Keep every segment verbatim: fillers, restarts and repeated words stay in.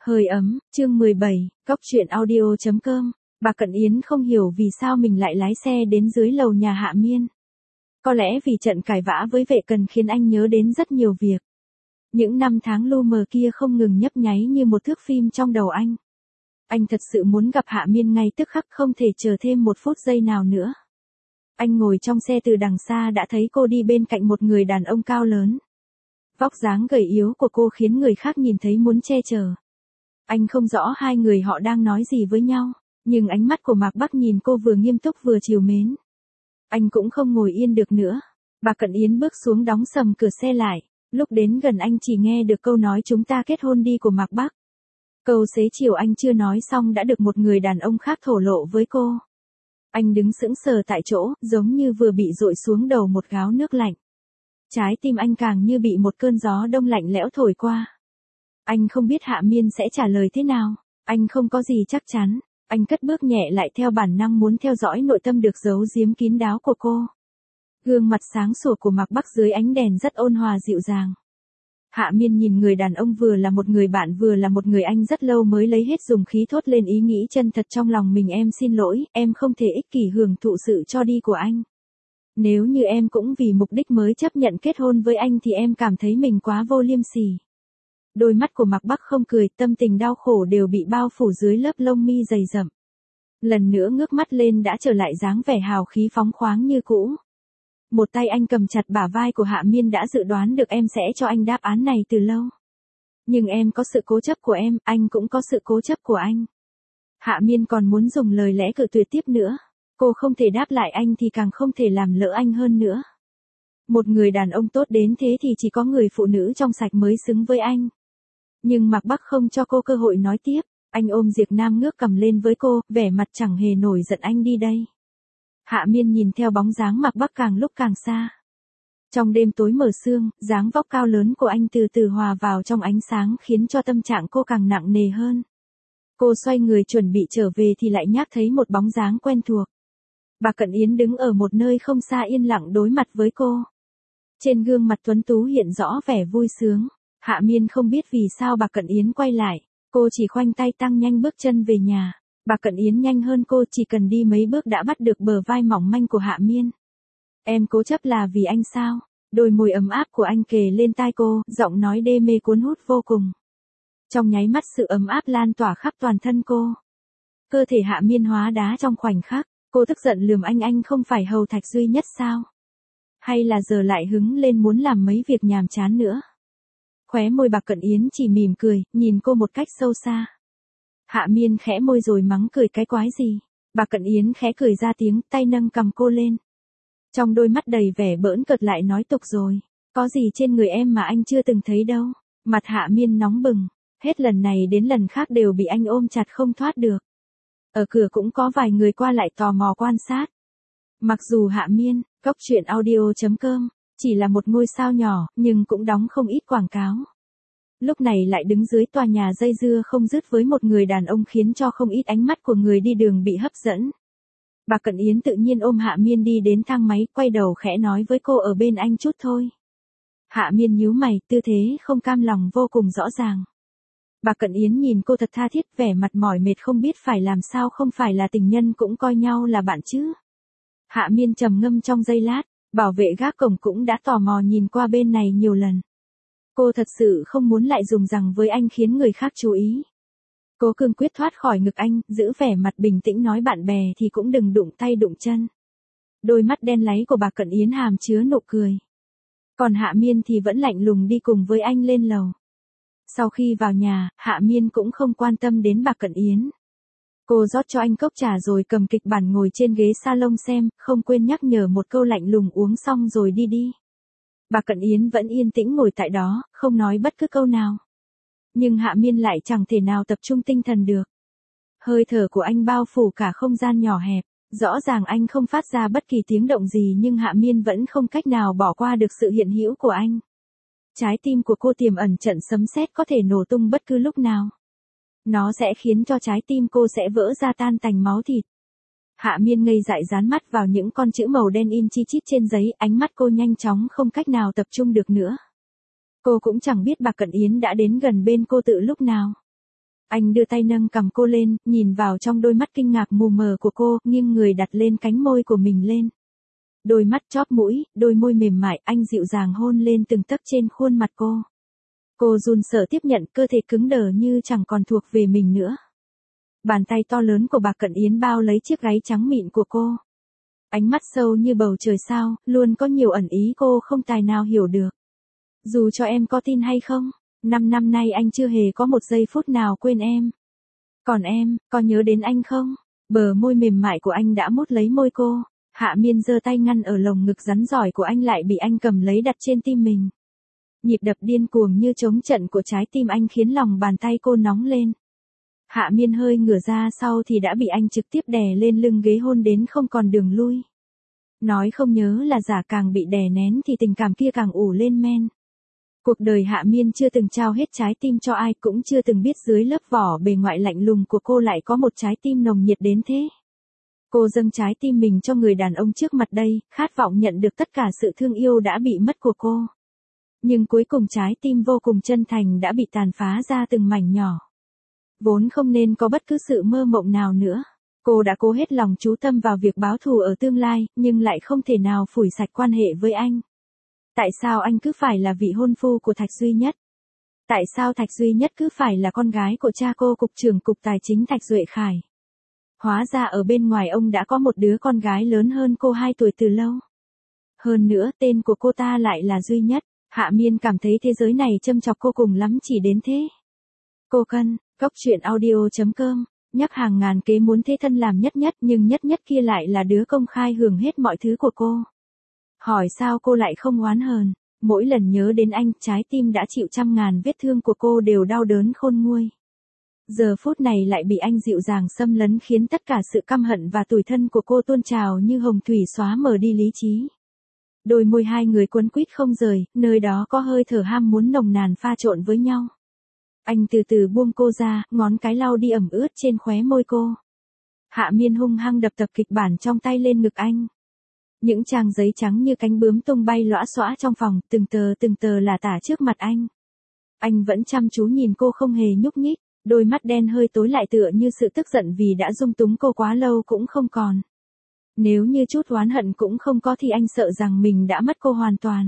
Hơi ấm, chương mười bảy, Cóc truyện audio.com. Bà Cận Yến không hiểu vì sao mình lại lái xe đến dưới lầu nhà Hạ Miên. Có lẽ vì trận cãi vã với vệ cần khiến anh nhớ đến rất nhiều việc. Những năm tháng lu mờ kia không ngừng nhấp nháy như một thước phim trong đầu anh. Anh thật sự muốn gặp Hạ Miên ngay tức khắc, không thể chờ thêm một phút giây nào nữa. Anh ngồi trong xe từ đằng xa đã thấy cô đi bên cạnh một người đàn ông cao lớn. Vóc dáng gầy yếu của cô khiến người khác nhìn thấy muốn che chở. Anh không rõ hai người họ đang nói gì với nhau, nhưng ánh mắt của Mạc Bắc nhìn cô vừa nghiêm túc vừa trìu mến. Anh cũng không ngồi yên được nữa. Bà Cận Yến bước xuống đóng sầm cửa xe lại, lúc đến gần anh chỉ nghe được câu nói chúng ta kết hôn đi của Mạc Bắc. Câu xế chiều anh chưa nói xong đã được một người đàn ông khác thổ lộ với cô. Anh đứng sững sờ tại chỗ, giống như vừa bị dội xuống đầu một gáo nước lạnh. Trái tim anh càng như bị một cơn gió đông lạnh lẽo thổi qua. Anh không biết Hạ Miên sẽ trả lời thế nào, anh không có gì chắc chắn, anh cất bước nhẹ lại theo bản năng muốn theo dõi nội tâm được giấu giếm kín đáo của cô. Gương mặt sáng sủa của Mạc Bắc dưới ánh đèn rất ôn hòa dịu dàng. Hạ Miên nhìn người đàn ông vừa là một người bạn vừa là một người anh rất lâu mới lấy hết dùng khí thốt lên ý nghĩ chân thật trong lòng mình. Em xin lỗi, em không thể ích kỷ hưởng thụ sự cho đi của anh. Nếu như em cũng vì mục đích mới chấp nhận kết hôn với anh thì em cảm thấy mình quá vô liêm sỉ. Đôi mắt của Mạc Bắc không cười, tâm tình đau khổ đều bị bao phủ dưới lớp lông mi dày rậm. Lần nữa ngước mắt lên đã trở lại dáng vẻ hào khí phóng khoáng như cũ. Một tay anh cầm chặt bả vai của Hạ Miên, đã dự đoán được em sẽ cho anh đáp án này từ lâu. Nhưng em có sự cố chấp của em, anh cũng có sự cố chấp của anh. Hạ Miên còn muốn dùng lời lẽ cự tuyệt tiếp nữa. Cô không thể đáp lại anh thì càng không thể làm lỡ anh hơn nữa. Một người đàn ông tốt đến thế thì chỉ có người phụ nữ trong sạch mới xứng với anh. Nhưng Mạc Bắc không cho cô cơ hội nói tiếp, anh ôm Diệp Nam ngước cầm lên với cô, vẻ mặt chẳng hề nổi giận. Anh đi đây. Hạ Miên nhìn theo bóng dáng Mạc Bắc càng lúc càng xa. Trong đêm tối mờ sương, dáng vóc cao lớn của anh từ từ hòa vào trong ánh sáng khiến cho tâm trạng cô càng nặng nề hơn. Cô xoay người chuẩn bị trở về thì lại nhác thấy một bóng dáng quen thuộc. Bà Cận Yến đứng ở một nơi không xa yên lặng đối mặt với cô. Trên gương mặt tuấn tú hiện rõ vẻ vui sướng. Hạ Miên không biết vì sao bà Cận Yến quay lại, cô chỉ khoanh tay tăng nhanh bước chân về nhà. Bà Cận Yến nhanh hơn cô, chỉ cần đi mấy bước đã bắt được bờ vai mỏng manh của Hạ Miên. Em cố chấp là vì anh sao? Đôi môi ấm áp của anh kề lên tai cô, giọng nói đê mê cuốn hút vô cùng. Trong nháy mắt sự ấm áp lan tỏa khắp toàn thân cô. Cơ thể Hạ Miên hóa đá trong khoảnh khắc, cô tức giận lườm anh. Anh không phải hầu thạch duy nhất sao? Hay là giờ lại hứng lên muốn làm mấy việc nhàm chán nữa? Khóe môi bà Cận Yến chỉ mỉm cười, nhìn cô một cách sâu xa. Hạ Miên khẽ môi rồi mắng, cười cái quái gì? Bà Cận Yến khẽ cười ra tiếng, tay nâng cầm cô lên. Trong đôi mắt đầy vẻ bỡn cợt lại nói, tục rồi. Có gì trên người em mà anh chưa từng thấy đâu. Mặt Hạ Miên nóng bừng. Hết lần này đến lần khác đều bị anh ôm chặt không thoát được. Ở cửa cũng có vài người qua lại tò mò quan sát. Mặc dù Hạ Miên, Cóc truyện audio.com, chỉ là một ngôi sao nhỏ, nhưng cũng đóng không ít quảng cáo. Lúc này lại đứng dưới tòa nhà dây dưa không dứt với một người đàn ông khiến cho không ít ánh mắt của người đi đường bị hấp dẫn. Bà Cận Yến tự nhiên ôm Hạ Miên đi đến thang máy, quay đầu khẽ nói với cô, ở bên anh chút thôi. Hạ Miên nhíu mày, tư thế không cam lòng vô cùng rõ ràng. Bà Cận Yến nhìn cô thật tha thiết, vẻ mặt mỏi mệt không biết phải làm sao, không phải là tình nhân cũng coi nhau là bạn chứ. Hạ Miên trầm ngâm trong giây lát, bảo vệ gác cổng cũng đã tò mò nhìn qua bên này nhiều lần. Cô thật sự không muốn lại dùng rằng với anh khiến người khác chú ý. Cô cương quyết thoát khỏi ngực anh, giữ vẻ mặt bình tĩnh nói, bạn bè thì cũng đừng đụng tay đụng chân. Đôi mắt đen láy của bà Cận Yến hàm chứa nụ cười. Còn Hạ Miên thì vẫn lạnh lùng đi cùng với anh lên lầu. Sau khi vào nhà, Hạ Miên cũng không quan tâm đến bà Cận Yến. Cô rót cho anh cốc trà rồi cầm kịch bản ngồi trên ghế salon xem, không quên nhắc nhở một câu lạnh lùng, uống xong rồi đi đi. Bà Cận Yến vẫn yên tĩnh ngồi tại đó, không nói bất cứ câu nào. Nhưng Hạ Miên lại chẳng thể nào tập trung tinh thần được. Hơi thở của anh bao phủ cả không gian nhỏ hẹp, rõ ràng anh không phát ra bất kỳ tiếng động gì nhưng Hạ Miên vẫn không cách nào bỏ qua được sự hiện hữu của anh. Trái tim của cô tiềm ẩn trận sấm sét có thể nổ tung bất cứ lúc nào. Nó sẽ khiến cho trái tim cô sẽ vỡ ra tan tành máu thịt. Hạ Miên ngây dại dán mắt vào những con chữ màu đen in chi chít trên giấy, ánh mắt cô nhanh chóng không cách nào tập trung được nữa. Cô cũng chẳng biết bà Cận Yến đã đến gần bên cô từ lúc nào. Anh đưa tay nâng cằm cô lên, nhìn vào trong đôi mắt kinh ngạc mù mờ của cô, nghiêng người đặt lên cánh môi của mình lên. Đôi mắt chóp mũi, đôi môi mềm mại, anh dịu dàng hôn lên từng tấc trên khuôn mặt cô. Cô run sợ tiếp nhận, cơ thể cứng đờ như chẳng còn thuộc về mình nữa. Bàn tay to lớn của bà Cận Yến bao lấy chiếc gáy trắng mịn của cô. Ánh mắt sâu như bầu trời sao, luôn có nhiều ẩn ý cô không tài nào hiểu được. Dù cho em có tin hay không, năm năm nay anh chưa hề có một giây phút nào quên em. Còn em, có nhớ đến anh không? Bờ môi mềm mại của anh đã mút lấy môi cô. Hạ Miên giơ tay ngăn ở lồng ngực rắn giỏi của anh lại bị anh cầm lấy đặt trên tim mình. Nhịp đập điên cuồng như trống trận của trái tim anh khiến lòng bàn tay cô nóng lên. Hạ Miên hơi ngửa ra sau thì đã bị anh trực tiếp đè lên lưng ghế hôn đến không còn đường lui. Nói không nhớ là giả, càng bị đè nén thì tình cảm kia càng ủ lên men. Cuộc đời Hạ Miên chưa từng trao hết trái tim cho ai, cũng chưa từng biết dưới lớp vỏ bề ngoại lạnh lùng của cô lại có một trái tim nồng nhiệt đến thế. Cô dâng trái tim mình cho người đàn ông trước mặt đây, khát vọng nhận được tất cả sự thương yêu đã bị mất của cô. Nhưng cuối cùng trái tim vô cùng chân thành đã bị tàn phá ra từng mảnh nhỏ. Vốn không nên có bất cứ sự mơ mộng nào nữa. Cô đã cố hết lòng chú tâm vào việc báo thù ở tương lai, nhưng lại không thể nào phủi sạch quan hệ với anh. Tại sao anh cứ phải là vị hôn phu của Thạch Duy Nhất? Tại sao Thạch Duy Nhất cứ phải là con gái của cha cô cục trưởng cục tài chính Thạch Duệ Khải? Hóa ra ở bên ngoài ông đã có một đứa con gái lớn hơn cô hai tuổi từ lâu. Hơn nữa tên của cô ta lại là Duy Nhất. Hạ Miên cảm thấy thế giới này châm chọc cô cùng lắm chỉ đến thế. Cô Cân, Cốc Truyện Audio chấm com, nhắc hàng ngàn kế muốn thế thân làm Nhất Nhất nhưng Nhất Nhất kia lại là đứa công khai hưởng hết mọi thứ của cô. Hỏi sao cô lại không oán hờn, mỗi lần nhớ đến anh trái tim đã chịu trăm ngàn vết thương của cô đều đau đớn khôn nguôi. Giờ phút này lại bị anh dịu dàng xâm lấn khiến tất cả sự căm hận và tủi thân của cô tuôn trào như hồng thủy xóa mờ đi lý trí. Đôi môi hai người quấn quýt không rời, nơi đó có hơi thở ham muốn nồng nàn pha trộn với nhau. Anh từ từ buông cô ra, ngón cái lau đi ẩm ướt trên khóe môi cô. Hạ Miên hung hăng đập tập kịch bản trong tay lên ngực anh. Những trang giấy trắng như cánh bướm tung bay lõa xõa trong phòng, từng tờ từng tờ là tả trước mặt anh. Anh vẫn chăm chú nhìn cô không hề nhúc nhích, đôi mắt đen hơi tối lại tựa như sự tức giận vì đã dung túng cô quá lâu cũng không còn. Nếu như chút oán hận cũng không có thì anh sợ rằng mình đã mất cô hoàn toàn.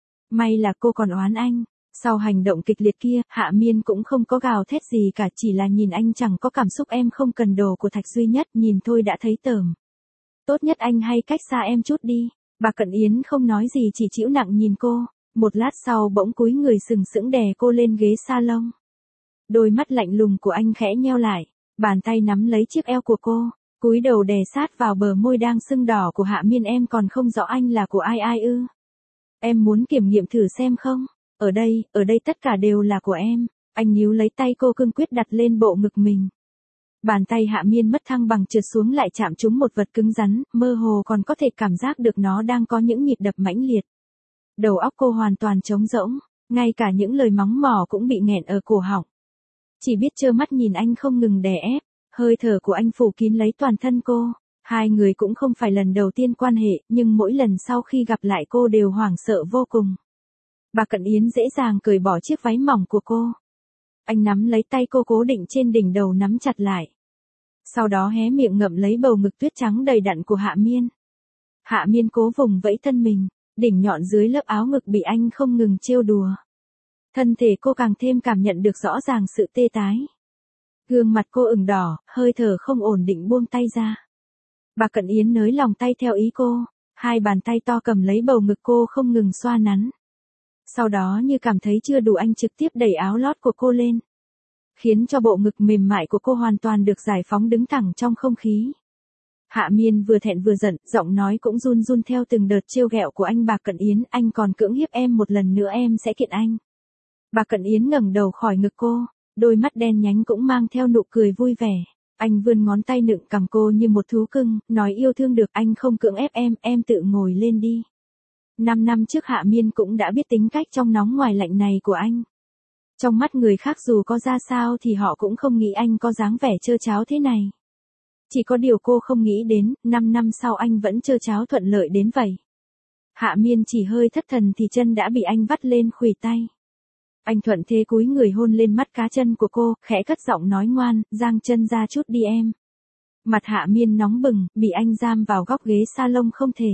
May là cô còn oán anh. Sau hành động kịch liệt kia, Hạ Miên cũng không có gào thét gì cả, chỉ là nhìn anh chẳng có cảm xúc. Em không cần đồ của Thạch Duy Nhất, nhìn thôi đã thấy tởm. Tốt nhất anh hay cách xa em chút đi. Bà Cận Yến không nói gì chỉ chịu nặng nhìn cô. Một lát sau bỗng cúi người sừng sững đè cô lên ghế salon. Đôi mắt lạnh lùng của anh khẽ nheo lại, bàn tay nắm lấy chiếc eo của cô, cúi đầu đè sát vào bờ môi đang sưng đỏ của Hạ Miên. Em còn không rõ anh là của ai ai ư? Em muốn kiểm nghiệm thử xem không? Ở đây, ở đây tất cả đều là của em. Anh níu lấy tay cô cương quyết đặt lên bộ ngực mình. Bàn tay Hạ Miên mất thăng bằng trượt xuống lại chạm trúng một vật cứng rắn, mơ hồ còn có thể cảm giác được nó đang có những nhịp đập mãnh liệt. Đầu óc cô hoàn toàn trống rỗng, ngay cả những lời mắng mỏ cũng bị nghẹn ở cổ họng. Chỉ biết trơ mắt nhìn anh không ngừng đè ép, hơi thở của anh phủ kín lấy toàn thân cô. Hai người cũng không phải lần đầu tiên quan hệ, nhưng mỗi lần sau khi gặp lại cô đều hoảng sợ vô cùng. Bà Cận Yến dễ dàng cởi bỏ chiếc váy mỏng của cô. Anh nắm lấy tay cô cố định trên đỉnh đầu nắm chặt lại. Sau đó hé miệng ngậm lấy bầu ngực tuyết trắng đầy đặn của Hạ Miên. Hạ Miên cố vùng vẫy thân mình, đỉnh nhọn dưới lớp áo ngực bị anh không ngừng trêu đùa. Thân thể cô càng thêm cảm nhận được rõ ràng sự tê tái. Gương mặt cô ửng đỏ, hơi thở không ổn định buông tay ra. Bà Cận Yến nới lòng tay theo ý cô, hai bàn tay to cầm lấy bầu ngực cô không ngừng xoa nắn. Sau đó như cảm thấy chưa đủ anh trực tiếp đẩy áo lót của cô lên. Khiến cho bộ ngực mềm mại của cô hoàn toàn được giải phóng đứng thẳng trong không khí. Hạ Miên vừa thẹn vừa giận, giọng nói cũng run run theo từng đợt trêu ghẹo của anh. Bà Cận Yến, anh còn cưỡng hiếp em một lần nữa em sẽ kiện anh. Bà Cận Yến ngẩng đầu khỏi ngực cô, đôi mắt đen nhánh cũng mang theo nụ cười vui vẻ. Anh vươn ngón tay nựng cằm cô như một thú cưng, nói yêu thương được, anh không cưỡng ép em, em tự ngồi lên đi. Năm năm trước Hạ Miên cũng đã biết tính cách trong nóng ngoài lạnh này của anh. Trong mắt người khác dù có ra sao thì họ cũng không nghĩ anh có dáng vẻ trơ tráo thế này. Chỉ có điều cô không nghĩ đến, năm năm sau anh vẫn trơ tráo thuận lợi đến vậy. Hạ Miên chỉ hơi thất thần thì chân đã bị anh vắt lên khuỷu tay. Anh thuận thế cúi người hôn lên mắt cá chân của cô, khẽ cất giọng nói ngoan, giang chân ra chút đi em. Mặt Hạ Miên nóng bừng, bị anh giam vào góc ghế salon không thể.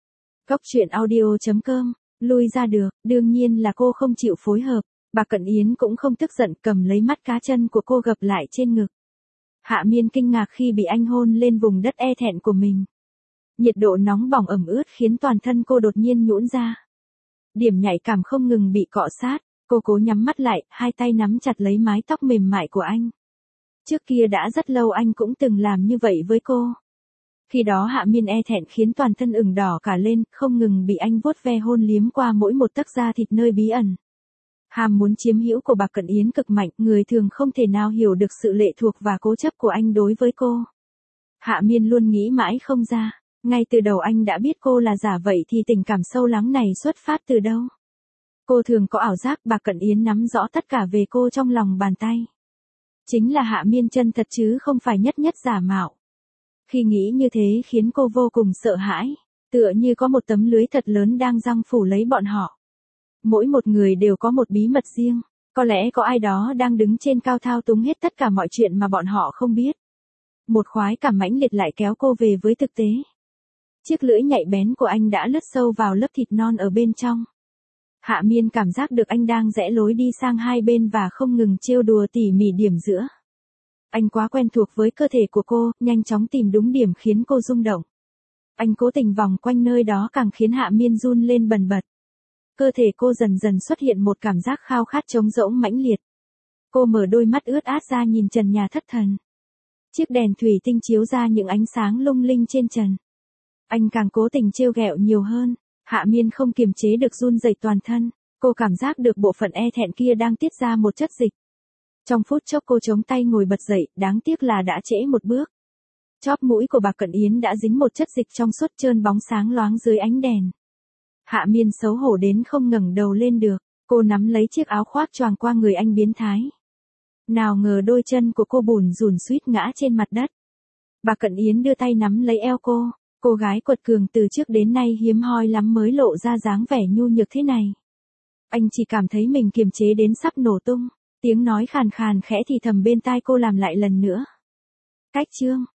Cốc truyện audio chấm com, lui ra được, đương nhiên là cô không chịu phối hợp. Bà Cận Yến cũng không tức giận, cầm lấy mắt cá chân của cô gập lại trên ngực. Hạ Miên kinh ngạc khi bị anh hôn lên vùng đất e thẹn của mình. Nhiệt độ nóng bỏng ẩm ướt khiến toàn thân cô đột nhiên nhũn ra. Điểm nhạy cảm không ngừng bị cọ sát, cô cố nhắm mắt lại, hai tay nắm chặt lấy mái tóc mềm mại của anh. Trước kia đã rất lâu anh cũng từng làm như vậy với cô. Khi đó Hạ Miên e thẹn khiến toàn thân ửng đỏ cả lên, không ngừng bị anh vuốt ve hôn liếm qua mỗi một tấc da thịt nơi bí ẩn. Ham muốn chiếm hữu của bà Cận Yến cực mạnh, người thường không thể nào hiểu được sự lệ thuộc và cố chấp của anh đối với cô. Hạ Miên luôn nghĩ mãi không ra, ngay từ đầu anh đã biết cô là giả vậy thì tình cảm sâu lắng này xuất phát từ đâu. Cô thường có ảo giác bà Cận Yến nắm rõ tất cả về cô trong lòng bàn tay. Chính là Hạ Miên chân thật chứ không phải nhất nhất giả mạo. Khi nghĩ như thế khiến cô vô cùng sợ hãi, tựa như có một tấm lưới thật lớn đang giăng phủ lấy bọn họ. Mỗi một người đều có một bí mật riêng, có lẽ có ai đó đang đứng trên cao thao túng hết tất cả mọi chuyện mà bọn họ không biết. Một khoái cảm mãnh liệt lại kéo cô về với thực tế. Chiếc lưỡi nhạy bén của anh đã lướt sâu vào lớp thịt non ở bên trong. Hạ Miên cảm giác được anh đang rẽ lối đi sang hai bên và không ngừng trêu đùa tỉ mỉ điểm giữa. Anh quá quen thuộc với cơ thể của cô, nhanh chóng tìm đúng điểm khiến cô rung động. Anh cố tình vòng quanh nơi đó càng khiến Hạ Miên run lên bần bật. Cơ thể cô dần dần xuất hiện một cảm giác khao khát trống rỗng mãnh liệt. Cô mở đôi mắt ướt át ra nhìn trần nhà thất thần. Chiếc đèn thủy tinh chiếu ra những ánh sáng lung linh trên trần. Anh càng cố tình trêu ghẹo nhiều hơn. Hạ Miên không kiềm chế được run rẩy toàn thân. Cô cảm giác được bộ phận e thẹn kia đang tiết ra một chất dịch. Trong phút chốc cô chống tay ngồi bật dậy, đáng tiếc là đã trễ một bước. Chóp mũi của bà Cận Yến đã dính một chất dịch trong suốt trơn bóng sáng loáng dưới ánh đèn. Hạ Miên xấu hổ đến không ngẩng đầu lên được, cô nắm lấy chiếc áo khoác choàng qua người anh biến thái. Nào ngờ đôi chân của cô bùn rùn suýt ngã trên mặt đất. Bà Cận Yến đưa tay nắm lấy eo cô, cô gái quật cường từ trước đến nay hiếm hoi lắm mới lộ ra dáng vẻ nhu nhược thế này. Anh chỉ cảm thấy mình kiềm chế đến sắp nổ tung, tiếng nói khàn khàn khẽ thì thầm bên tai cô làm lại lần nữa. Cách chương